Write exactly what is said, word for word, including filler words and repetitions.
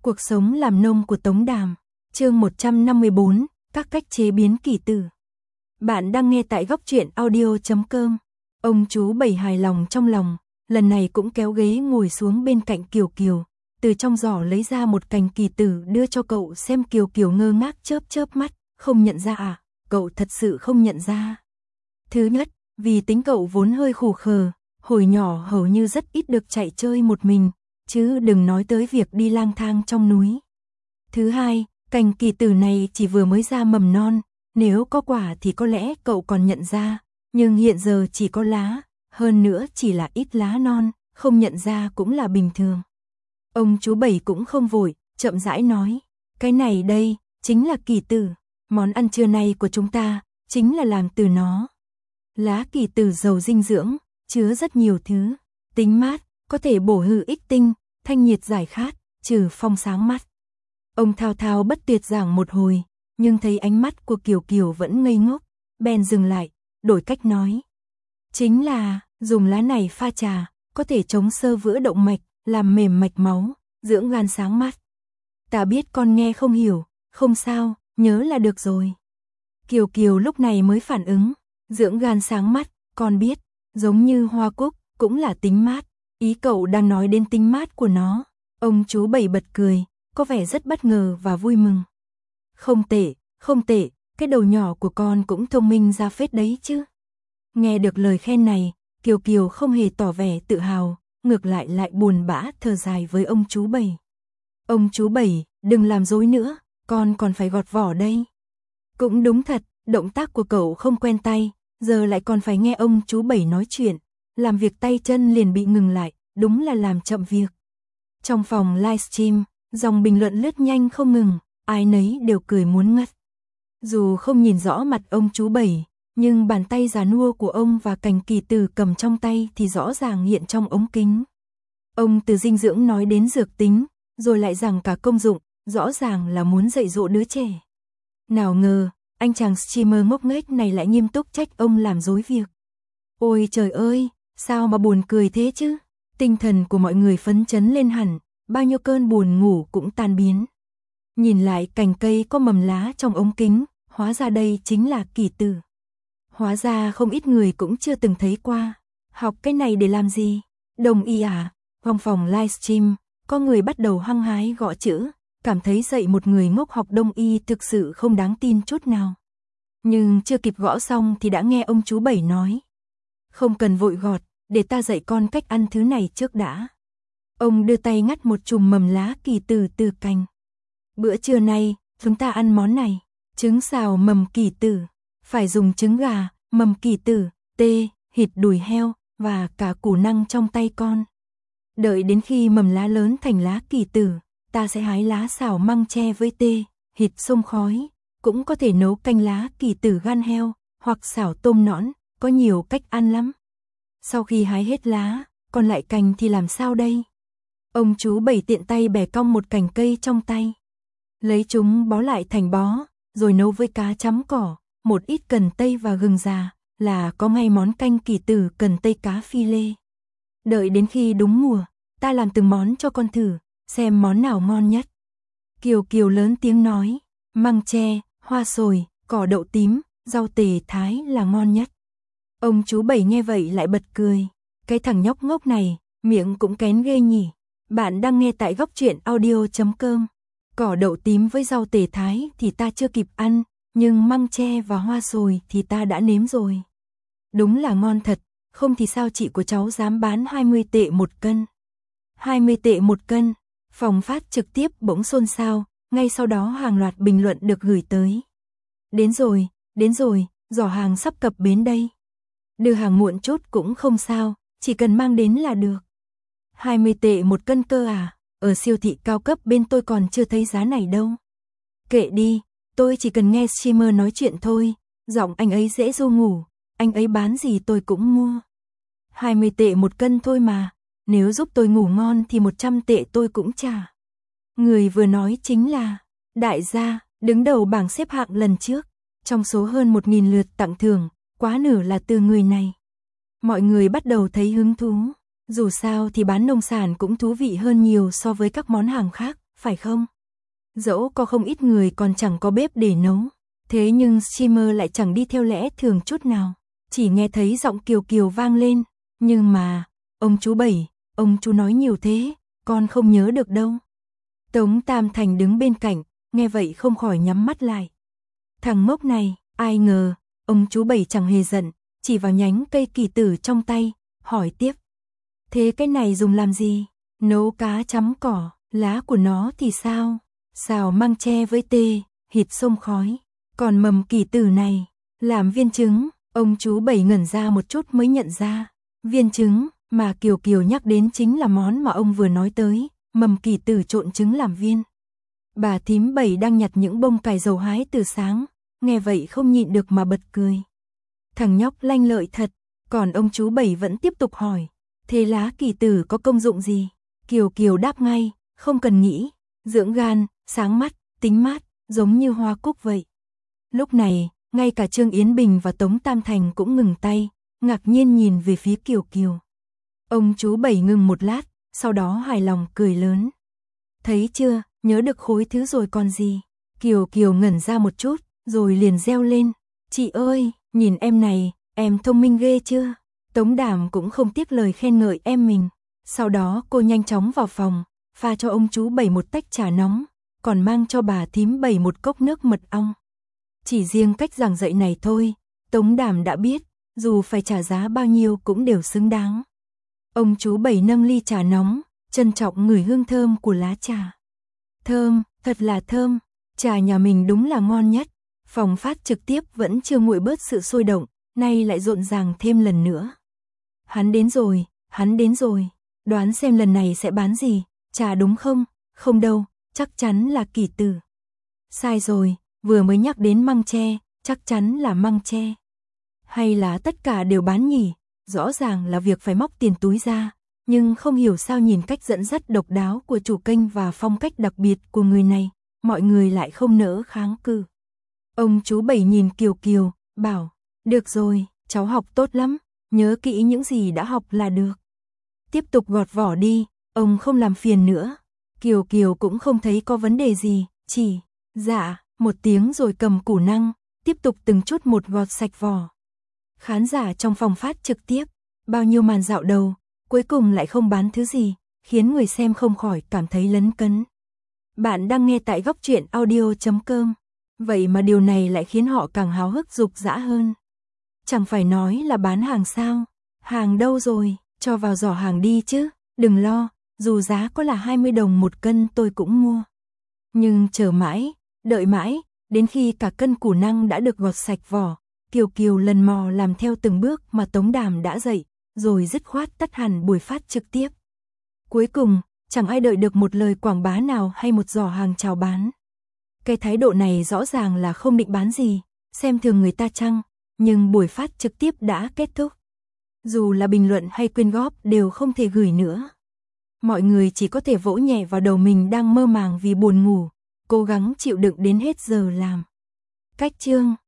Cuộc sống làm nông của Tống Đàm, chương một trăm năm mươi bốn, các cách chế biến kỳ tử. Bạn đang nghe tại góc truyện audio chấm com. Ông chú Bảy hài lòng trong lòng, lần này cũng kéo ghế ngồi xuống bên cạnh Kiều Kiều, từ trong giỏ lấy ra một cành kỳ tử đưa cho cậu xem. Kiều Kiều ngơ ngác chớp chớp mắt, không nhận ra à? Cậu thật sự không nhận ra. Thứ nhất, vì tính cậu vốn hơi khù khờ, hồi nhỏ hầu như rất ít được chạy chơi một mình, chứ đừng nói tới việc đi lang thang trong núi. Thứ hai, cành kỳ tử này chỉ vừa mới ra mầm non, nếu có quả thì có lẽ cậu còn nhận ra, nhưng hiện giờ chỉ có lá, hơn nữa chỉ là ít lá non, không nhận ra cũng là bình thường. Ông chú Bảy cũng không vội, chậm rãi nói, cái này đây, chính là kỳ tử, món ăn trưa nay của chúng ta, chính là làm từ nó. Lá kỳ tử giàu dinh dưỡng, chứa rất nhiều thứ, tính mát, có thể bổ hư ích tinh, thanh nhiệt giải khát, trừ phong sáng mắt. Ông thao thao bất tuyệt giảng một hồi, nhưng thấy ánh mắt của Kiều Kiều vẫn ngây ngốc, bèn dừng lại, đổi cách nói. Chính là, dùng lá này pha trà, có thể chống xơ vữa động mạch, làm mềm mạch máu, dưỡng gan sáng mắt. Ta biết con nghe không hiểu, không sao, nhớ là được rồi. Kiều Kiều lúc này mới phản ứng, dưỡng gan sáng mắt, con biết, giống như hoa cúc, cũng là tính mát, ý cậu đang nói đến tính mát của nó. Ông chú Bảy bật cười, có vẻ rất bất ngờ và vui mừng. Không tệ, không tệ, cái đầu nhỏ của con cũng thông minh ra phết đấy chứ. Nghe được lời khen này, Kiều Kiều không hề tỏ vẻ tự hào, ngược lại lại buồn bã thở dài với ông chú Bảy. Ông chú Bảy, đừng làm dối nữa, con còn phải gọt vỏ đây. Cũng đúng thật, động tác của cậu không quen tay, giờ lại còn phải nghe ông chú Bảy nói chuyện, làm việc tay chân liền bị ngừng lại, đúng là làm chậm việc. Trong phòng livestream, dòng bình luận lướt nhanh không ngừng, ai nấy đều cười muốn ngất. Dù không nhìn rõ mặt ông chú Bảy, nhưng bàn tay già nua của ông và cành kỳ tử cầm trong tay thì rõ ràng hiện trong ống kính. Ông từ dinh dưỡng nói đến dược tính, rồi lại rằng cả công dụng, rõ ràng là muốn dạy dỗ đứa trẻ. Nào ngờ, anh chàng streamer ngốc nghếch này lại nghiêm túc trách ông làm dối việc. Ôi trời ơi, sao mà buồn cười thế chứ? Tinh thần của mọi người phấn chấn lên hẳn, bao nhiêu cơn buồn ngủ cũng tan biến. Nhìn lại cành cây có mầm lá trong ống kính, hóa ra đây chính là kỳ tử. Hóa ra không ít người cũng chưa từng thấy qua. Học cái này để làm gì? Đồng y à? Trong phòng livestream, có người bắt đầu hăng hái gõ chữ, cảm thấy dạy một người ngốc học đông y thực sự không đáng tin chút nào. Nhưng chưa kịp gõ xong thì đã nghe ông chú Bảy nói. Không cần vội gọt, để ta dạy con cách ăn thứ này trước đã. Ông đưa tay ngắt một chùm mầm lá kỳ tử từ cành. Bữa trưa nay, chúng ta ăn món này, trứng xào mầm kỳ tử, phải dùng trứng gà, mầm kỳ tử, tê, thịt đùi heo và cả củ năng trong tay con. Đợi đến khi mầm lá lớn thành lá kỳ tử, ta sẽ hái lá xào măng tre với tê, thịt xông khói, cũng có thể nấu canh lá kỳ tử gan heo, hoặc xào tôm nõn, có nhiều cách ăn lắm. Sau khi hái hết lá, còn lại cành thì làm sao đây? Ông chú Bảy tiện tay bẻ cong một cành cây trong tay. Lấy chúng bó lại thành bó, rồi nấu với cá chấm cỏ, một ít cần tây và gừng già, là có ngay món canh kỳ tử cần tây cá phi lê. Đợi đến khi đúng mùa, ta làm từng món cho con thử, xem món nào ngon nhất. Kiều Kiều lớn tiếng nói, măng tre, hoa sồi, cỏ đậu tím, rau tề thái là ngon nhất. Ông chú Bảy nghe vậy lại bật cười, cái thằng nhóc ngốc này, miệng cũng kén ghê nhỉ. Bạn đang nghe tại góc truyện audio chấm com. Cỏ đậu tím với rau tề thái thì ta chưa kịp ăn, nhưng măng tre và hoa sồi thì ta đã nếm rồi. Đúng là ngon thật, không thì sao chị của cháu dám bán hai mươi tệ một cân. hai mươi tệ một cân, phòng phát trực tiếp bỗng xôn xao, ngay sau đó hàng loạt bình luận được gửi tới. Đến rồi, đến rồi, giỏ hàng sắp cập bến đây. Đưa hàng muộn chút cũng không sao, chỉ cần mang đến là được. hai mươi tệ một cân cơ à, ở siêu thị cao cấp bên tôi còn chưa thấy giá này đâu. Kệ đi, tôi chỉ cần nghe streamer nói chuyện thôi, giọng anh ấy dễ ru ngủ, anh ấy bán gì tôi cũng mua. hai mươi tệ một cân thôi mà, nếu giúp tôi ngủ ngon thì một trăm tệ tôi cũng trả. Người vừa nói chính là đại gia, đứng đầu bảng xếp hạng lần trước, trong số hơn một nghìn lượt tặng thưởng, quá nửa là từ người này. Mọi người bắt đầu thấy hứng thú, dù sao thì bán nông sản cũng thú vị hơn nhiều so với các món hàng khác, phải không? Dẫu có không ít người còn chẳng có bếp để nấu. Thế nhưng streamer lại chẳng đi theo lẽ thường chút nào. Chỉ nghe thấy giọng Kiều Kiều vang lên. Nhưng mà, ông chú Bảy, ông chú nói nhiều thế, con không nhớ được đâu. Tống Tam Thành đứng bên cạnh, nghe vậy không khỏi nhắm mắt lại. Thằng ngốc này, ai ngờ, ông chú Bảy chẳng hề giận, chỉ vào nhánh cây kỳ tử trong tay, hỏi tiếp. Thế cái này dùng làm gì? Nấu cá chấm cỏ, lá của nó thì sao? Xào măng tre với tê, hít xông khói. Còn mầm kỳ tử này, làm viên trứng, ông chú Bảy ngẩn ra một chút mới nhận ra. Viên trứng mà Kiều Kiều nhắc đến chính là món mà ông vừa nói tới, mầm kỳ tử trộn trứng làm viên. Bà thím Bảy đang nhặt những bông cải dầu hái từ sáng, nghe vậy không nhịn được mà bật cười. Thằng nhóc lanh lợi thật, còn ông chú Bảy vẫn tiếp tục hỏi, thế lá kỳ tử có công dụng gì? Kiều Kiều đáp ngay, không cần nghĩ, dưỡng gan, sáng mắt, tính mát, giống như hoa cúc vậy. Lúc này, ngay cả Trương Yến Bình và Tống Tam Thành cũng ngừng tay, ngạc nhiên nhìn về phía Kiều Kiều. Ông chú Bảy ngừng một lát, sau đó hài lòng cười lớn. Thấy chưa, nhớ được khối thứ rồi còn gì? Kiều Kiều ngẩn ra một chút, rồi liền reo lên. Chị ơi, nhìn em này, em thông minh ghê chưa? Tống Đảm cũng không tiếc lời khen ngợi em mình. Sau đó cô nhanh chóng vào phòng, pha cho ông chú Bảy một tách trà nóng, còn mang cho bà thím Bảy một cốc nước mật ong. Chỉ riêng cách giảng dạy này thôi, Tống Đảm đã biết, dù phải trả giá bao nhiêu cũng đều xứng đáng. Ông chú Bảy nâng ly trà nóng, trân trọng ngửi hương thơm của lá trà. Thơm, thật là thơm, trà nhà mình đúng là ngon nhất. Phòng phát trực tiếp vẫn chưa nguội bớt sự sôi động, nay lại rộn ràng thêm lần nữa. Hắn đến rồi, hắn đến rồi, đoán xem lần này sẽ bán gì, trà đúng không? Không đâu, chắc chắn là kỳ tử. Sai rồi, vừa mới nhắc đến măng tre, chắc chắn là măng tre. Hay là tất cả đều bán nhỉ? Rõ ràng là việc phải móc tiền túi ra, nhưng không hiểu sao nhìn cách dẫn dắt độc đáo của chủ kênh và phong cách đặc biệt của người này, mọi người lại không nỡ kháng cự. Ông chú Bảy nhìn Kiều Kiều, bảo, được rồi, cháu học tốt lắm, nhớ kỹ những gì đã học là được. Tiếp tục gọt vỏ đi, ông không làm phiền nữa. Kiều Kiều cũng không thấy có vấn đề gì, chỉ, dạ, một tiếng rồi cầm củ năng, tiếp tục từng chút một gọt sạch vỏ. Khán giả trong phòng phát trực tiếp, bao nhiêu màn dạo đầu, cuối cùng lại không bán thứ gì, khiến người xem không khỏi cảm thấy lấn cấn. Bạn đang nghe tại góc truyện audio chấm com, vậy mà điều này lại khiến họ càng háo hức dục dã hơn. Chẳng phải nói là bán hàng sao? Hàng đâu rồi? Cho vào giỏ hàng đi chứ, đừng lo, dù giá có là hai mươi đồng một cân tôi cũng mua. Nhưng chờ mãi, đợi mãi, đến khi cả cân củ năng đã được gọt sạch vỏ, Kiều Kiều lần mò làm theo từng bước mà Tống Đàm đã dạy, rồi dứt khoát tắt hẳn buổi phát trực tiếp. Cuối cùng, chẳng ai đợi được một lời quảng bá nào hay một giỏ hàng chào bán. Cái thái độ này rõ ràng là không định bán gì, xem thường người ta chăng, nhưng buổi phát trực tiếp đã kết thúc. Dù là bình luận hay quyên góp đều không thể gửi nữa. Mọi người chỉ có thể vỗ nhẹ vào đầu mình đang mơ màng vì buồn ngủ, cố gắng chịu đựng đến hết giờ làm. Cách chương